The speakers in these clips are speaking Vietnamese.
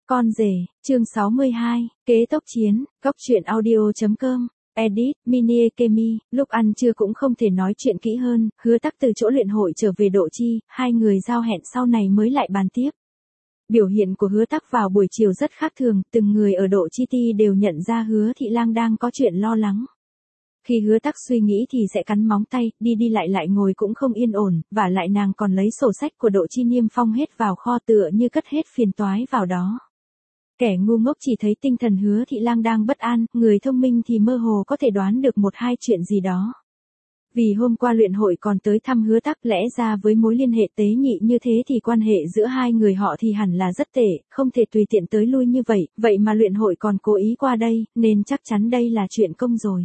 Con rể, chương 62, kế tốc chiến, góc truyện audio.com, edit, mini Ekemi, lúc ăn trưa cũng không thể nói chuyện kỹ hơn, Hứa Tắc từ chỗ luyện hội trở về Độ Chi, hai người giao hẹn sau này mới lại bàn tiếp. Biểu hiện của Hứa Tắc vào buổi chiều rất khác thường, từng người ở Độ Chi Ti đều nhận ra Hứa Thị Lang đang có chuyện lo lắng. Khi Hứa Tắc suy nghĩ thì sẽ cắn móng tay, đi đi lại ngồi cũng không yên ổn, và lại nàng còn lấy sổ sách của Độ Chi Niêm Phong hết vào kho tựa như cất hết phiền toái vào đó. Kẻ ngu ngốc chỉ thấy tinh thần Hứa Thị Lang đang bất an, người thông minh thì mơ hồ có thể đoán được một hai chuyện gì đó. Vì hôm qua luyện hội còn tới thăm Hứa Tắc, lẽ ra với mối liên hệ tế nhị như thế thì quan hệ giữa hai người họ thì hẳn là rất tệ, không thể tùy tiện tới lui như vậy, vậy mà luyện hội còn cố ý qua đây, nên chắc chắn đây là chuyện công rồi.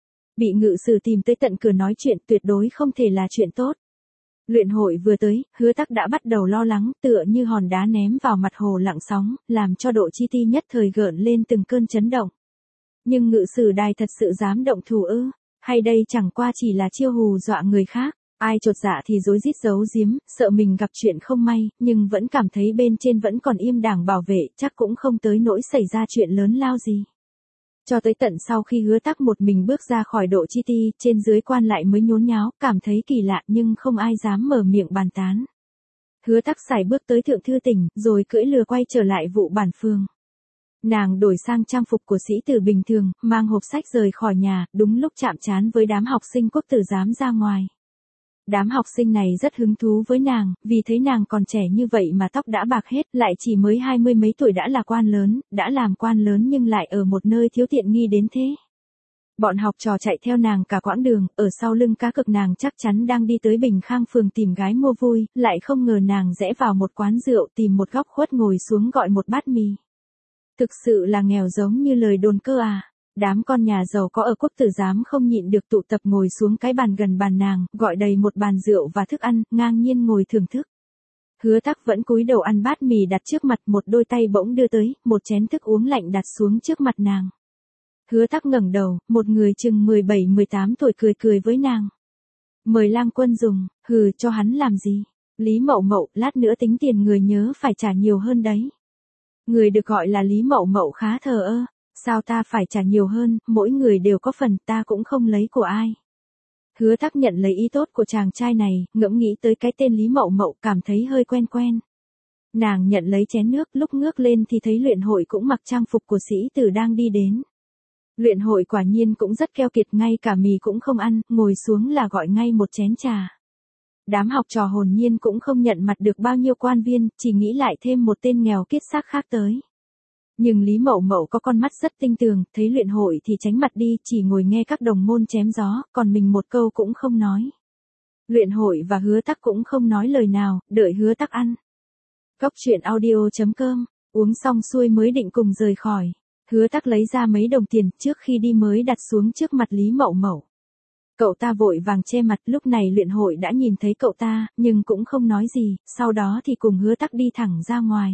Bị ngự sử tìm tới tận cửa nói chuyện tuyệt đối không thể là chuyện tốt. Luyện hội vừa tới, Hứa Tắc đã bắt đầu lo lắng, tựa như hòn đá ném vào mặt hồ lặng sóng, làm cho Độ Chi Ti nhất thời gợn lên từng cơn chấn động. Nhưng ngự sử đài thật sự dám động thủ ư? Hay đây chẳng qua chỉ là chiêu hù dọa người khác? Ai chột dạ thì rối rít giấu giếm, sợ mình gặp chuyện không may, nhưng vẫn cảm thấy bên trên vẫn còn im đàng bảo vệ, chắc cũng không tới nỗi xảy ra chuyện lớn lao gì. Cho tới tận sau khi Hứa Tắc một mình bước ra khỏi Độ Chi Ti, trên dưới quan lại mới nhốn nháo, cảm thấy kỳ lạ nhưng không ai dám mở miệng bàn tán. Hứa Tắc sải bước tới Thượng Thư Tỉnh, rồi cưỡi lừa quay trở lại vụ bản phường. Nàng đổi sang trang phục của sĩ tử bình thường, mang hộp sách rời khỏi nhà, đúng lúc chạm trán với đám học sinh quốc tử giám ra ngoài. Đám học sinh này rất hứng thú với nàng, vì thấy nàng còn trẻ như vậy mà tóc đã bạc hết, lại chỉ mới 20 mấy tuổi đã là quan lớn, đã làm quan lớn nhưng lại ở một nơi thiếu tiện nghi đến thế. Bọn học trò chạy theo nàng cả quãng đường, ở sau lưng cá cực nàng chắc chắn đang đi tới Bình Khang phường tìm gái mua vui, lại không ngờ nàng rẽ vào một quán rượu tìm một góc khuất ngồi xuống gọi một bát mì. Thực sự là nghèo giống như lời đồn cơ à. Đám con nhà giàu có ở quốc tử giám không nhịn được tụ tập ngồi xuống cái bàn gần bàn nàng, gọi đầy một bàn rượu và thức ăn, ngang nhiên ngồi thưởng thức. Hứa Tắc vẫn cúi đầu ăn bát mì đặt trước mặt, một đôi tay bỗng đưa tới, một chén thức uống lạnh đặt xuống trước mặt nàng. Hứa Tắc ngẩng đầu, một người chừng 17-18 tuổi cười với nàng. Mời Lang Quân dùng, hừ, cho hắn làm gì? Lý Mậu Mậu, lát nữa tính tiền người nhớ phải trả nhiều hơn đấy. Người được gọi là Lý Mậu Mậu khá thờ ơ. Sao ta phải trả nhiều hơn, mỗi người đều có phần, ta cũng không lấy của ai. Hứa Tắc nhận lấy ý tốt của chàng trai này, ngẫm nghĩ tới cái tên Lý Mậu Mậu, cảm thấy hơi quen. Nàng nhận lấy chén nước, lúc ngước lên thì thấy luyện hội cũng mặc trang phục của sĩ tử đang đi đến. Luyện hội quả nhiên cũng rất keo kiệt, ngay cả mì cũng không ăn, ngồi xuống là gọi ngay một chén trà. Đám học trò hồn nhiên cũng không nhận mặt được bao nhiêu quan viên, chỉ nghĩ lại thêm một tên nghèo kiết xác khác tới. Nhưng Lý Mậu Mậu có con mắt rất tinh tường, thấy luyện hội thì tránh mặt đi, chỉ ngồi nghe các đồng môn chém gió, còn mình một câu cũng không nói. Luyện hội và Hứa Tắc cũng không nói lời nào, đợi Hứa Tắc ăn. Góc truyện audio.com, uống xong xuôi mới định cùng rời khỏi. Hứa Tắc lấy ra mấy đồng tiền, trước khi đi mới đặt xuống trước mặt Lý Mậu Mậu. Cậu ta vội vàng che mặt, lúc này luyện hội đã nhìn thấy cậu ta, nhưng cũng không nói gì, sau đó thì cùng Hứa Tắc đi thẳng ra ngoài.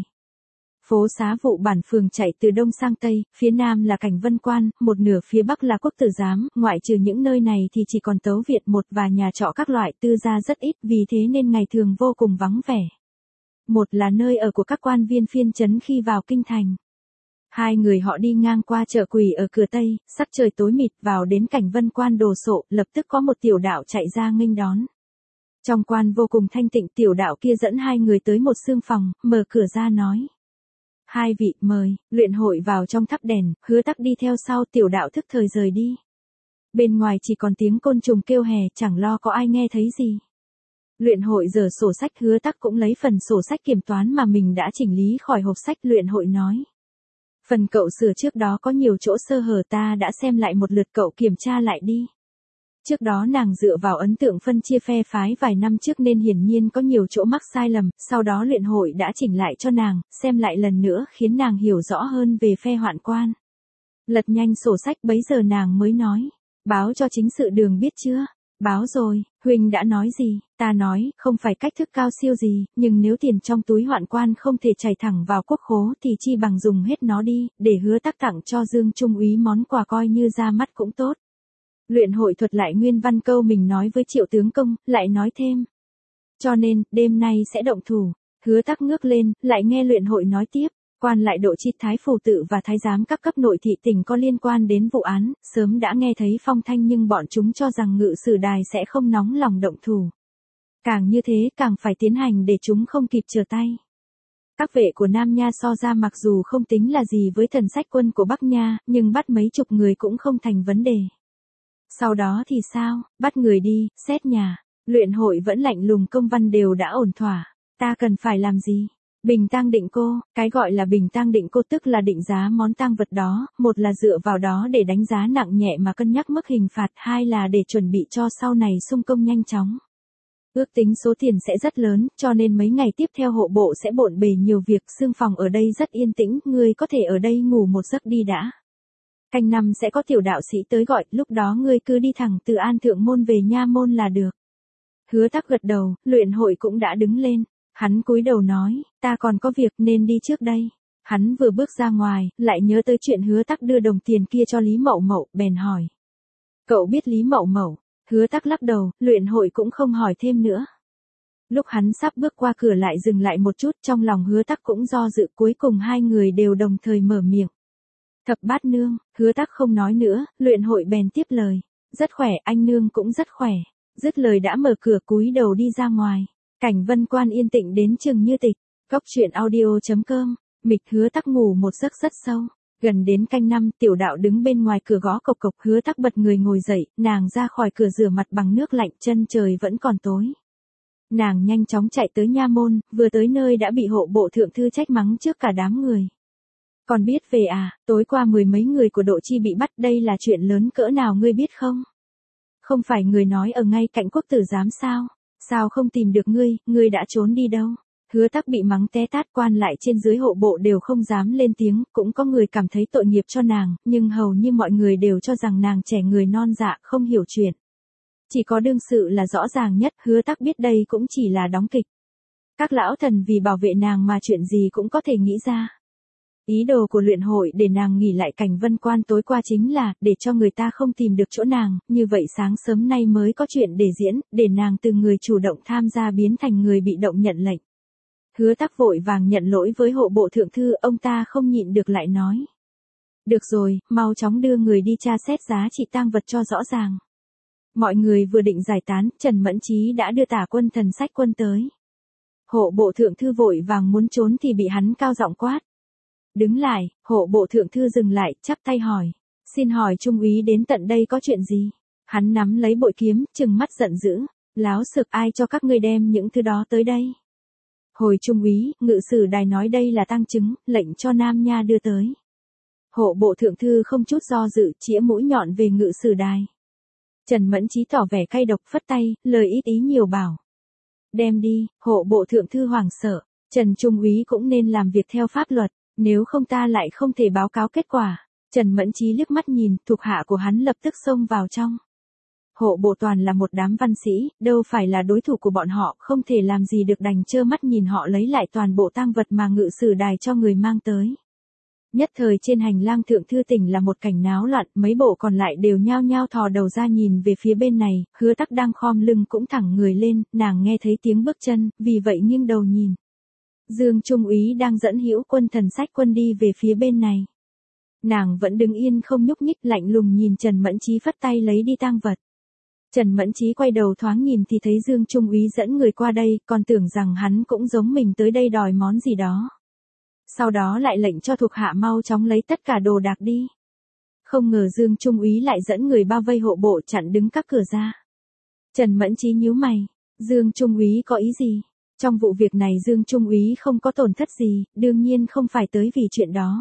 Phố xá vụ bản phường chạy từ đông sang tây, phía nam là Cảnh Vân Quan, một nửa phía bắc là quốc tử giám, ngoại trừ những nơi này thì chỉ còn Tấu Việt một và nhà trọ các loại, tư gia rất ít, vì thế nên ngày thường vô cùng vắng vẻ. Một là nơi ở của các quan viên phiên trấn khi vào kinh thành. Hai người họ đi ngang qua chợ Quỳ ở cửa Tây, sắc trời tối mịt, vào đến Cảnh Vân Quan đồ sộ, lập tức có một tiểu đạo chạy ra nghênh đón. Trong quan vô cùng thanh tịnh, tiểu đạo kia dẫn hai người tới một xương phòng, mở cửa ra nói. Hai vị, mời. Luyện hội vào trong thắp đèn, Hứa Tắc đi theo sau, tiểu đạo thức thời rời đi. Bên ngoài chỉ còn tiếng côn trùng kêu hè, chẳng lo có ai nghe thấy gì. Luyện hội giở sổ sách, Hứa Tắc cũng lấy phần sổ sách kiểm toán mà mình đã chỉnh lý khỏi hộp sách. Luyện hội nói. Phần cậu sửa trước đó có nhiều chỗ sơ hở, ta đã xem lại một lượt, cậu kiểm tra lại đi. Trước đó nàng dựa vào ấn tượng phân chia phe phái vài năm trước nên hiển nhiên có nhiều chỗ mắc sai lầm, sau đó luyện hội đã chỉnh lại cho nàng, xem lại lần nữa khiến nàng hiểu rõ hơn về phe hoạn quan. Lật nhanh sổ sách bấy giờ nàng mới nói, báo cho chính sự đường biết chưa? Báo rồi, huynh đã nói gì? Ta nói, không phải cách thức cao siêu gì, nhưng nếu tiền trong túi hoạn quan không thể chảy thẳng vào quốc khố thì chi bằng dùng hết nó đi, để Hứa Tắc tặng cho Dương Trung úy món quà coi như ra mắt cũng tốt. Luyện hội thuật lại nguyên văn câu mình nói với Triệu tướng công, lại nói thêm. Cho nên, đêm nay sẽ động thủ. Hứa Tắc ngước lên, lại nghe luyện hội nói tiếp. Quan lại Độ Chi, thái phủ tự và thái giám các cấp nội thị tỉnh có liên quan đến vụ án, sớm đã nghe thấy phong thanh nhưng bọn chúng cho rằng ngự sử đài sẽ không nóng lòng động thủ. Càng như thế càng phải tiến hành để chúng không kịp trở tay. Các vệ của Nam Nha so ra mặc dù không tính là gì với thần sách quân của Bắc Nha, nhưng bắt mấy chục người cũng không thành vấn đề. Sau đó thì sao, bắt người đi, xét nhà, luyện hội vẫn lạnh lùng, công văn đều đã ổn thỏa. Ta cần phải làm gì? Bình tang định cô, cái gọi là bình tang định cô tức là định giá món tang vật đó, một là dựa vào đó để đánh giá nặng nhẹ mà cân nhắc mức hình phạt, hai là để chuẩn bị cho sau này xung công nhanh chóng. Ước tính số tiền sẽ rất lớn, cho nên mấy ngày tiếp theo hộ bộ sẽ bộn bề nhiều việc, xương phòng ở đây rất yên tĩnh, ngươi có thể ở đây ngủ một giấc đi đã. Canh năm sẽ có tiểu đạo sĩ tới gọi, lúc đó ngươi cứ đi thẳng từ An Thượng Môn về Nha Môn là được. Hứa Tắc gật đầu, luyện hội cũng đã đứng lên. Hắn cúi đầu nói, ta còn có việc nên đi trước đây. Hắn vừa bước ra ngoài, lại nhớ tới chuyện Hứa Tắc đưa đồng tiền kia cho Lý Mậu Mậu, bèn hỏi. Cậu biết Lý Mậu Mậu? Hứa Tắc lắc đầu, luyện hội cũng không hỏi thêm nữa. Lúc hắn sắp bước qua cửa lại dừng lại một chút, trong lòng Hứa Tắc cũng do dự, cuối cùng hai người đều đồng thời mở miệng. Thập bát nương, Hứa Tắc không nói nữa, luyện hội bèn tiếp lời. Rất khỏe, anh nương cũng rất khỏe. Dứt lời đã mở cửa cúi đầu đi ra ngoài. Cảnh Vân Quan yên tĩnh đến chừng như tịch. Góc truyện audio.com. Mịch Hứa Tắc ngủ một giấc rất sâu. Gần đến canh năm, tiểu đạo đứng bên ngoài cửa gõ cộc cộc. Hứa Tắc bật người ngồi dậy, nàng ra khỏi cửa rửa mặt bằng nước lạnh, chân trời vẫn còn tối. Nàng nhanh chóng chạy tới Nha Môn, vừa tới nơi đã bị hộ bộ thượng thư trách mắng trước cả đám người. Còn biết về à, tối qua 10 mấy người của Độ Chi bị bắt, đây là chuyện lớn cỡ nào ngươi biết không? Không phải người nói ở ngay cạnh quốc tử giám sao? Sao không tìm được ngươi đã trốn đi đâu? Hứa Tắc bị mắng té tát, quan lại trên dưới hộ bộ đều không dám lên tiếng, cũng có người cảm thấy tội nghiệp cho nàng, nhưng hầu như mọi người đều cho rằng nàng trẻ người non dạ, không hiểu chuyện. Chỉ có đương sự là rõ ràng nhất, Hứa Tắc biết đây cũng chỉ là đóng kịch. Các lão thần vì bảo vệ nàng mà chuyện gì cũng có thể nghĩ ra. Ý đồ của luyện hội để nàng nghỉ lại Cảnh Vân Quan tối qua chính là, để cho người ta không tìm được chỗ nàng, như vậy sáng sớm nay mới có chuyện để diễn, để nàng từ người chủ động tham gia biến thành người bị động nhận lệnh. Hứa Tắc vội vàng nhận lỗi với hộ bộ thượng thư, ông ta không nhịn được lại nói. Được rồi, mau chóng đưa người đi tra xét giá trị tang vật cho rõ ràng. Mọi người vừa định giải tán, Trần Mẫn Chí đã đưa tả quân thần sách quân tới. Hộ bộ thượng thư vội vàng muốn trốn thì bị hắn cao giọng quát. Đứng lại, hộ bộ thượng thư dừng lại, chắp tay hỏi. Xin hỏi trung úy đến tận đây có chuyện gì? Hắn nắm lấy bội kiếm, trừng mắt giận dữ. Láo xược, ai cho các ngươi đem những thứ đó tới đây? Hồi trung úy, ngự sử đài nói đây là tang chứng, lệnh cho Nam Nha đưa tới. Hộ bộ thượng thư không chút do dự, chĩa mũi nhọn về ngự sử đài. Trần Mẫn Chí tỏ vẻ cay độc, phất tay, lời ít ý nhiều bảo. Đem đi, hộ bộ thượng thư hoảng sợ. Trần trung úy cũng nên làm việc theo pháp luật. Nếu không ta lại không thể báo cáo kết quả. Trần Mẫn Chí liếc mắt nhìn, thuộc hạ của hắn lập tức xông vào trong. Hộ bộ toàn là một đám văn sĩ, đâu phải là đối thủ của bọn họ, không thể làm gì được, đành trơ mắt nhìn họ lấy lại toàn bộ tang vật mà ngự sử đài cho người mang tới. Nhất thời trên hành lang thượng thư tỉnh là một cảnh náo loạn, mấy bộ còn lại đều nhao nhao thò đầu ra nhìn về phía bên này, Hứa Tắc đang khom lưng cũng thẳng người lên, nàng nghe thấy tiếng bước chân, vì vậy nghiêng đầu nhìn. Dương trung úy đang dẫn hữu quân thần sách quân đi về phía bên này. Nàng vẫn đứng yên không nhúc nhích, lạnh lùng nhìn Trần Mẫn Chí phất tay lấy đi tang vật. Trần Mẫn Chí quay đầu thoáng nhìn thì thấy Dương trung úy dẫn người qua đây, còn tưởng rằng hắn cũng giống mình tới đây đòi món gì đó. Sau đó lại lệnh cho thuộc hạ mau chóng lấy tất cả đồ đạc đi. Không ngờ Dương trung úy lại dẫn người bao vây hộ bộ, chặn đứng các cửa ra. Trần Mẫn Chí nhíu mày, Dương trung úy có ý gì? Trong vụ việc này Dương trung úy không có tổn thất gì, đương nhiên không phải tới vì chuyện đó.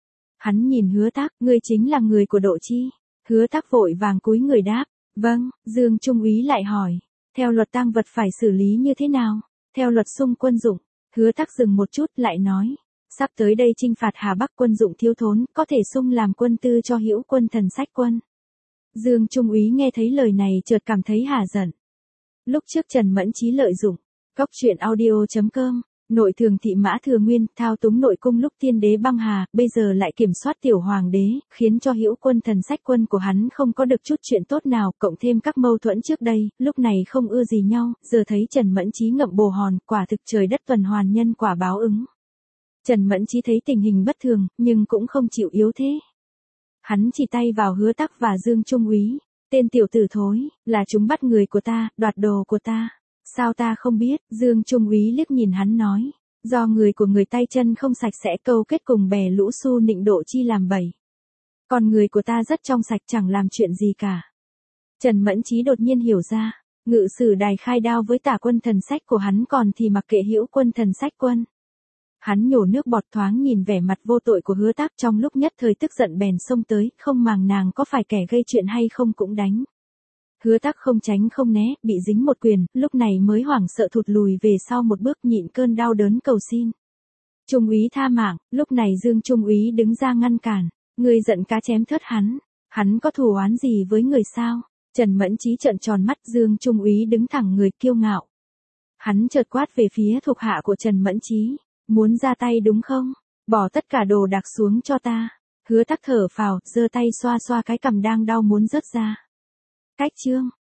Hắn nhìn Hứa Tắc, ngươi chính là người của Độ Chi. Hứa Tắc vội vàng cúi người đáp, vâng. Dương trung úy lại hỏi, theo luật tang vật phải xử lý như thế nào? Theo luật xung quân dụng. Hứa Tắc dừng một chút lại nói, sắp tới đây chinh phạt Hà Bắc, quân dụng thiếu thốn, có thể xung làm quân tư cho hữu quân thần sách quân. Dương trung úy nghe thấy lời này chợt cảm thấy hả giận. Lúc trước Trần Mẫn Chí lợi dụng Góc truyện audio.com, nội thường thị Mã Thừa Nguyên, thao túng nội cung lúc tiên đế băng hà, bây giờ lại kiểm soát tiểu hoàng đế, khiến cho hữu quân thần sách quân của hắn không có được chút chuyện tốt nào, cộng thêm các mâu thuẫn trước đây, lúc này không ưa gì nhau, giờ thấy Trần Mẫn Chí ngậm bồ hòn, quả thực trời đất tuần hoàn, nhân quả báo ứng. Trần Mẫn Chí thấy tình hình bất thường, nhưng cũng không chịu yếu thế. Hắn chỉ tay vào Hứa Tắc và Dương Trung Úy, tên tiểu tử thối, là chúng bắt người của ta, đoạt đồ của ta. Sao ta không biết, Dương Trung Úy liếc nhìn hắn nói, do người của người tay chân không sạch sẽ câu kết cùng bè lũ su nịnh Độ Chi làm bậy. Còn người của ta rất trong sạch chẳng làm chuyện gì cả. Trần Mẫn Chí đột nhiên hiểu ra, Ngự Sử Đài khai đao với Tả Quân Thần Sách của hắn còn thì mặc kệ Hữu Quân Thần Sách quân. Hắn nhổ nước bọt thoáng nhìn vẻ mặt vô tội của Hứa Tắc trong lúc nhất thời tức giận bèn xông tới, không màng nàng có phải kẻ gây chuyện hay không cũng đánh. Hứa Tắc không tránh không né, bị dính một quyền, lúc này mới hoảng sợ thụt lùi về sau một bước nhịn cơn đau đớn cầu xin. Trung úy tha mạng, lúc này Dương Trung úy đứng ra ngăn cản, người giận cá chém thớt hắn có thù oán gì với người sao? Trần Mẫn Chí trợn tròn mắt, Dương Trung úy đứng thẳng người kiêu ngạo. Hắn chợt quát về phía thuộc hạ của Trần Mẫn Chí, muốn ra tay đúng không? Bỏ tất cả đồ đạc xuống cho ta. Hứa Tắc thở phào, giơ tay xoa xoa cái cằm đang đau muốn rớt ra. Cách chương